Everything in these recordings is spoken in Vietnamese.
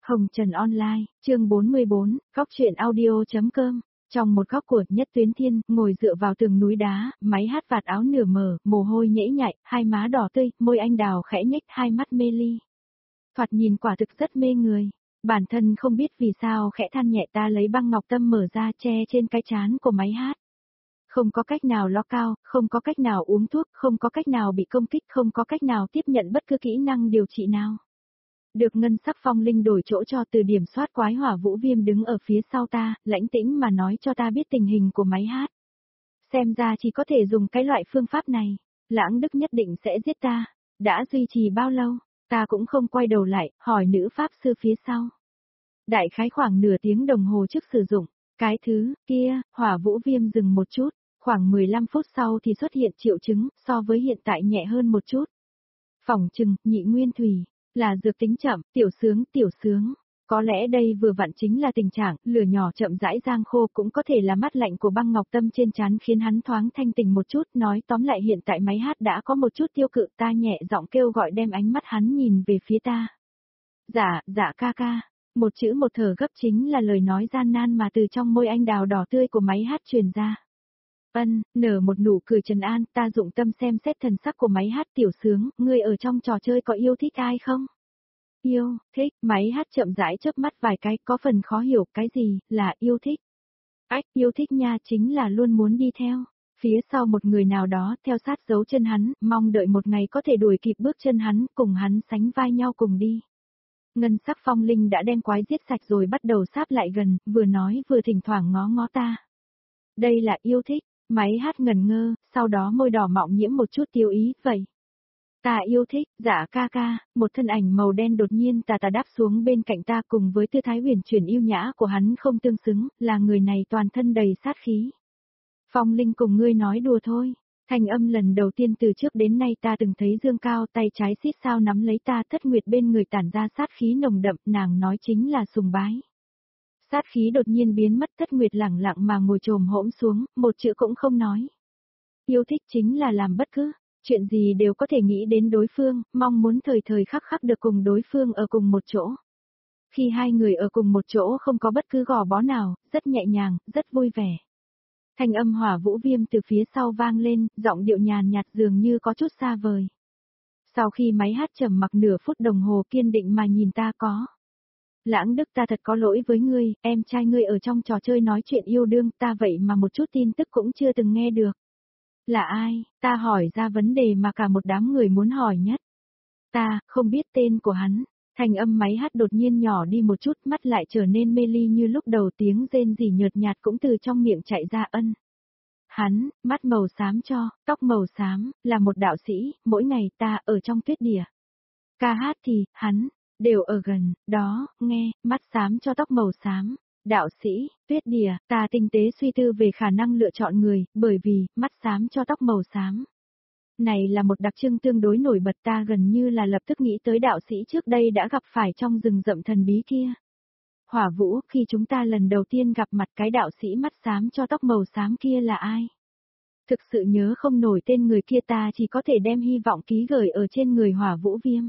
Hồng Trần Online, chương 44, góc truyện audio.com. Trong một góc của Nhất Tuyến Thiên, ngồi dựa vào tường núi đá, máy hát vạt áo nửa mở, mồ hôi nhễ nhại, hai má đỏ tươi, môi anh đào khẽ nhếch, hai mắt mê ly. Thoạt nhìn quả thực rất mê người. Bản thân không biết vì sao khẽ than nhẹ, ta lấy băng ngọc tâm mở ra che trên cái trán của máy hát. Không có cách nào ló cao, không có cách nào uống thuốc, không có cách nào bị công kích, không có cách nào tiếp nhận bất cứ kỹ năng điều trị nào. Được ngân sắc phong linh đổi chỗ cho, từ điểm soát quái hỏa Vũ Viêm đứng ở phía sau ta, lãnh tĩnh mà nói cho ta biết tình hình của máy hát. Xem ra chỉ có thể dùng cái loại phương pháp này. Lãng Đức nhất định sẽ giết ta. Đã duy trì bao lâu? Ta cũng không quay đầu lại, hỏi nữ pháp sư phía sau. Đại khái khoảng nửa tiếng đồng hồ trước sử dụng. Cái thứ kia, hỏa Vũ Viêm dừng một chút, khoảng 15 phút sau thì xuất hiện triệu chứng, so với hiện tại nhẹ hơn một chút. Phỏng chừng, nhị nguyên thủy. Là dược tính chậm, tiểu sướng. Có lẽ đây vừa vặn chính là tình trạng, lửa nhỏ chậm rãi giang khô, cũng có thể là mắt lạnh của băng ngọc tâm trên trán khiến hắn thoáng thanh tỉnh một chút. Nói tóm lại hiện tại máy hát đã có một chút tiêu cự, ta nhẹ giọng kêu gọi đem ánh mắt hắn nhìn về phía ta. Dạ ca. Một chữ một thở gấp chính là lời nói gian nan mà từ trong môi anh đào đỏ tươi của máy hát truyền ra. Nở một nụ cười trấn an, ta dụng tâm xem xét thần sắc của máy hát. Tiểu sướng, ngươi ở trong trò chơi có yêu thích ai không? Yêu, thích, máy hát chậm rãi chớp mắt vài cái, có phần khó hiểu, cái gì, là yêu thích? Yêu thích nha, chính là luôn muốn đi theo. Phía sau một người nào đó, theo sát dấu chân hắn, mong đợi một ngày có thể đuổi kịp bước chân hắn, cùng hắn sánh vai nhau cùng đi. Ngân sắc phong linh đã đem quái giết sạch rồi bắt đầu sáp lại gần, vừa nói vừa thỉnh thoảng ngó ngó ta. Đây là yêu thích. Máy hát ngần ngơ, sau đó môi đỏ mọng nhiễm một chút tiêu ý, vậy. Ta yêu thích, dạ ca, một thân ảnh màu đen đột nhiên tà đáp xuống bên cạnh ta, cùng với tư thái huyền chuyển yêu nhã của hắn không tương xứng, là người này toàn thân đầy sát khí. Phong linh cùng ngươi nói đùa thôi. Thanh âm lần đầu tiên từ trước đến nay ta từng thấy dương cao, tay trái xít sao nắm lấy ta, Thất Nguyệt bên người tản ra sát khí nồng đậm, nàng nói chính là sùng bái. Sát khí đột nhiên biến mất, Thất Nguyệt lẳng lặng mà ngồi chồm hỗn xuống, một chữ cũng không nói. Yêu thích chính là làm bất cứ chuyện gì đều có thể nghĩ đến đối phương, mong muốn thời thời khắc khắc được cùng đối phương ở cùng một chỗ. Khi hai người ở cùng một chỗ không có bất cứ gò bó nào, rất nhẹ nhàng, rất vui vẻ. Thanh âm hỏa Vũ Viêm từ phía sau vang lên, giọng điệu nhàn nhạt dường như có chút xa vời. Sau khi máy hát trầm mặc nửa phút đồng hồ kiên định mà nhìn ta có. Lãng Đức, ta thật có lỗi với ngươi, em trai ngươi ở trong trò chơi nói chuyện yêu đương, ta vậy mà một chút tin tức cũng chưa từng nghe được. Là ai? Ta hỏi ra vấn đề mà cả một đám người muốn hỏi nhất. Ta không biết tên của hắn. Thành âm máy hát đột nhiên nhỏ đi một chút, mắt lại trở nên mê ly như lúc đầu, tiếng rên rỉ nhợt nhạt cũng từ trong miệng chạy ra. Hắn, mắt màu xám cho, tóc màu xám, là một đạo sĩ, mỗi ngày ta ở trong tuyết địa. Ca hát thì, hắn đều ở gần, đó, nghe, mắt xám cho tóc màu xám, đạo sĩ, tuyết địa, ta tinh tế suy tư về khả năng lựa chọn người, bởi vì, mắt xám cho tóc màu xám. Này là một đặc trưng tương đối nổi bật, ta gần như là lập tức nghĩ tới đạo sĩ trước đây đã gặp phải trong rừng rậm thần bí kia. Hỏa Vũ, khi chúng ta lần đầu tiên gặp mặt, cái đạo sĩ mắt xám cho tóc màu xám kia là ai? Thực sự nhớ không nổi tên người kia, ta chỉ có thể đem hy vọng ký gửi ở trên người Hỏa Vũ Viêm.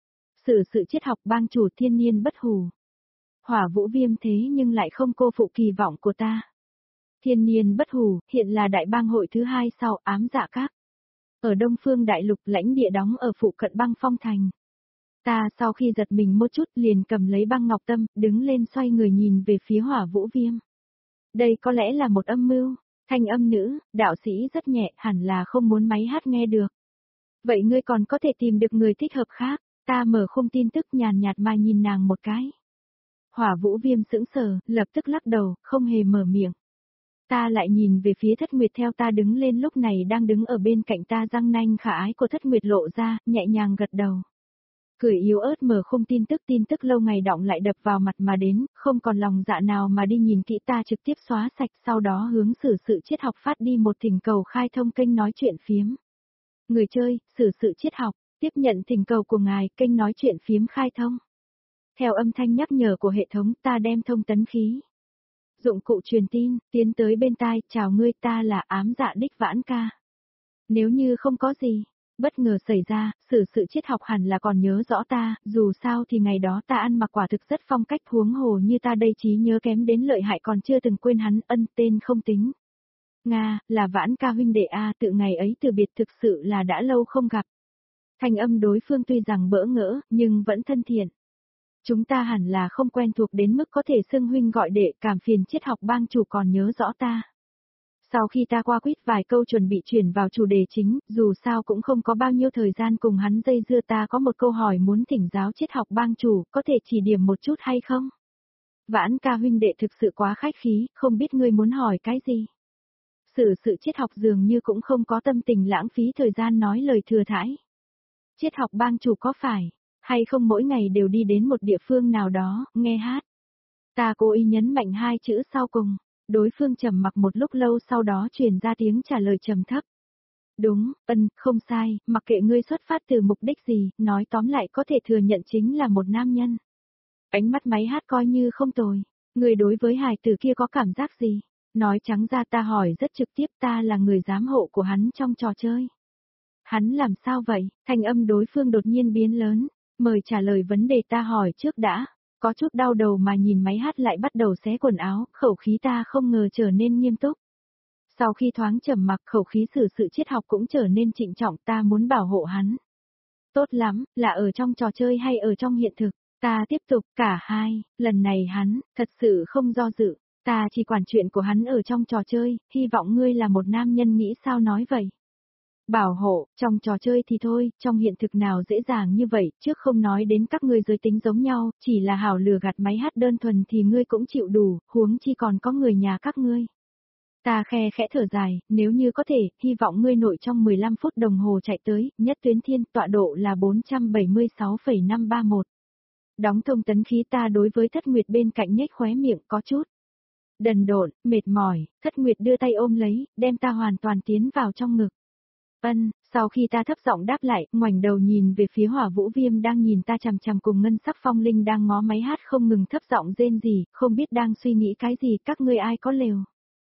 Sự triết học bang chủ thiên niên bất hủ. Hỏa Vũ Viêm thế nhưng lại không cô phụ kỳ vọng của ta. Thiên niên bất hủ, hiện là đại bang hội thứ hai sau Ám Dạ Các. Ở Đông Phương Đại Lục, lãnh địa đóng ở phụ cận Băng Phong Thành. Ta sau khi giật mình một chút liền cầm lấy băng ngọc tâm, đứng lên xoay người nhìn về phía Hỏa Vũ Viêm. Đây có lẽ là một âm mưu. Thanh âm nữ, đạo sĩ rất nhẹ, hẳn là không muốn máy hát nghe được. Vậy ngươi còn có thể tìm được người thích hợp khác. Ta mở khung tin tức nhàn nhạt mà nhìn nàng một cái. Hỏa Vũ Viêm sững sờ, lập tức lắc đầu, không hề mở miệng. Ta lại nhìn về phía Thất Nguyệt, theo ta đứng lên, lúc này đang đứng ở bên cạnh ta, răng nanh khả ái của Thất Nguyệt lộ ra, nhẹ nhàng gật đầu. Cười yếu ớt mở khung tin tức lâu ngày đọng lại đập vào mặt mà đến, không còn lòng dạ nào mà đi nhìn kỹ, ta trực tiếp xóa sạch, sau đó hướng sự triết học phát đi một thỉnh cầu khai thông kênh nói chuyện phiếm. Người chơi, sự triết học, tiếp nhận thỉnh cầu của ngài, kênh nói chuyện phiếm khai thông. Theo âm thanh nhắc nhở của hệ thống, ta đem thông tấn khí. Dụng cụ truyền tin, tiến tới bên tai, chào ngươi, ta là Ám Dạ Đích Vãn Ca. Nếu như không có gì, Bất ngờ xảy ra, sự triết học hẳn là còn nhớ rõ ta, dù sao thì ngày đó ta ăn mặc quả thực rất phong cách, huống hồ như ta đây trí nhớ kém đến lợi hại còn chưa từng quên hắn, tên không tính. Nga, là Vãn ca huynh đệ a, tự ngày ấy từ biệt thực sự là đã lâu không gặp. Thanh âm đối phương tuy rằng bỡ ngỡ, nhưng vẫn thân thiện. Chúng ta hẳn là không quen thuộc đến mức có thể xưng huynh gọi đệ, cảm phiền triết học bang chủ còn nhớ rõ ta. Sau khi ta qua quýt vài câu chuẩn bị chuyển vào chủ đề chính, dù sao cũng không có bao nhiêu thời gian cùng hắn dây dưa, ta có một câu hỏi muốn thỉnh giáo triết học bang chủ, có thể chỉ điểm một chút hay không? Vãn ca huynh đệ thực sự quá khách khí, không biết ngươi muốn hỏi cái gì? Sự triết học dường như cũng không có tâm tình lãng phí thời gian nói lời thừa thãi. Triết học bang chủ có phải, hay không mỗi ngày đều đi đến một địa phương nào đó, nghe hát? Ta cố ý nhấn mạnh hai chữ sau cùng. Đối phương trầm mặc một lúc lâu, sau đó truyền ra tiếng trả lời trầm thấp. Đúng, không sai, mặc kệ ngươi xuất phát từ mục đích gì, nói tóm lại có thể thừa nhận chính là một nam nhân. Ánh mắt máy hát coi như không tồi. Ngươi đối với hài tử kia có cảm giác gì? Nói trắng ra ta hỏi rất trực tiếp, ta là người giám hộ của hắn trong trò chơi. Hắn làm sao vậy? Thanh âm đối phương đột nhiên biến lớn. Mời trả lời vấn đề ta hỏi trước đã. Có chút đau đầu mà nhìn máy hát lại bắt đầu xé quần áo, khẩu khí ta không ngờ trở nên nghiêm túc. Sau khi thoáng trầm mặc, khẩu khí sự triết học cũng trở nên trịnh trọng, ta muốn bảo hộ hắn. Tốt lắm, là ở trong trò chơi hay ở trong hiện thực? Ta tiếp tục, cả hai, lần này hắn, thật sự không do dự, ta chỉ quản chuyện của hắn ở trong trò chơi, hy vọng ngươi là một nam nhân nghĩ sao nói vậy. Bảo hộ, trong trò chơi thì thôi, trong hiện thực nào dễ dàng như vậy, trước không nói đến các ngươi giới tính giống nhau, chỉ là hảo lừa gạt máy hát đơn thuần thì ngươi cũng chịu đủ, huống chi còn có người nhà các ngươi. Ta khe khẽ thở dài, nếu như có thể, hy vọng ngươi nội trong 15 phút đồng hồ chạy tới, nhất tuyến thiên, tọa độ là 476,531. Đóng thông tấn khí, ta đối với Thất Nguyệt bên cạnh nhếch khóe miệng có chút đần độn, mệt mỏi, Thất Nguyệt đưa tay ôm lấy, đem ta hoàn toàn tiến vào trong ngực. Sau khi ta thấp giọng đáp lại, ngoảnh đầu nhìn về phía Hỏa Vũ Viêm đang nhìn ta chằm chằm, cùng Ngân Sắc Phong Linh đang ngó máy hát không ngừng thấp giọng rên rỉ, không biết đang suy nghĩ cái gì, các ngươi ai có lều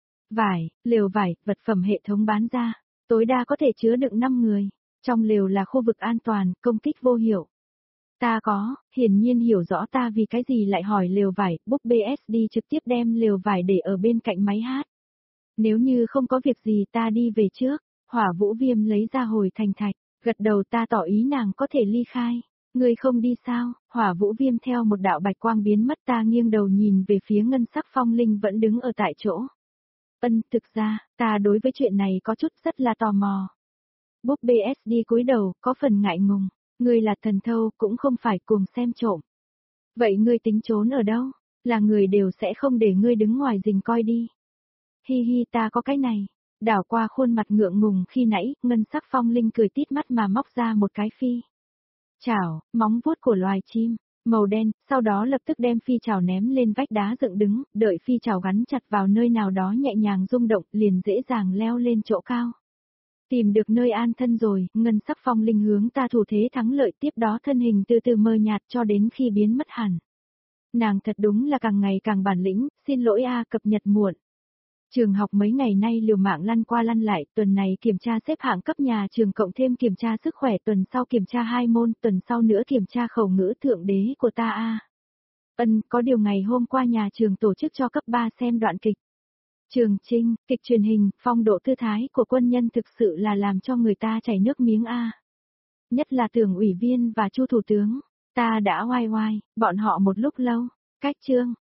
vải, vật phẩm hệ thống bán ra, tối đa có thể chứa đựng 5 người, trong lều là khu vực an toàn, công kích vô hiệu. Ta có, hiển nhiên hiểu rõ ta vì cái gì lại hỏi lều vải, Book BSD trực tiếp đem lều vải để ở bên cạnh máy hát. Nếu như không có việc gì ta đi về trước. Hỏa Vũ Viêm lấy ra hồi thành thạch, gật đầu, ta tỏ ý nàng có thể ly khai. Ngươi không đi sao? Hỏa Vũ Viêm theo một đạo bạch quang biến mất, ta nghiêng đầu nhìn về phía Ngân Sắc Phong Linh vẫn đứng ở tại chỗ. Thực ra, ta đối với chuyện này có chút rất là tò mò. Book BSD cúi đầu, có phần ngại ngùng. Ngươi là thần thâu, cũng không phải cùng xem trộm. Vậy ngươi tính trốn ở đâu? Là người đều sẽ không để ngươi đứng ngoài rình coi đi. Hi hi, ta có cái này. Đảo qua khuôn mặt ngượng ngùng khi nãy, Ngân Sắc Phong Linh cười tít mắt mà móc ra một cái phi chảo, móng vuốt của loài chim, màu đen, sau đó lập tức đem phi chảo ném lên vách đá dựng đứng, đợi phi chảo gắn chặt vào nơi nào đó nhẹ nhàng rung động, liền dễ dàng leo lên chỗ cao. Tìm được nơi an thân rồi, Ngân Sắc Phong Linh hướng ta thủ thế thắng lợi, tiếp đó thân hình từ từ mờ nhạt cho đến khi biến mất hẳn. Nàng thật đúng là càng ngày càng bản lĩnh, xin lỗi cập nhật muộn. Trường học mấy ngày nay liều mạng lăn qua lăn lại, tuần này kiểm tra xếp hạng cấp nhà trường cộng thêm kiểm tra sức khỏe, tuần sau kiểm tra 2 môn, tuần sau nữa kiểm tra khẩu ngữ thượng đế của ta có điều ngày hôm qua nhà trường tổ chức cho cấp 3 xem đoạn kịch. Trường Trinh, kịch truyền hình, phong độ tư thái của quân nhân thực sự là làm cho người ta chảy nước miếng Nhất là Tưởng ủy viên và Chu thủ tướng, ta đã oai, bọn họ một lúc lâu, cách chương.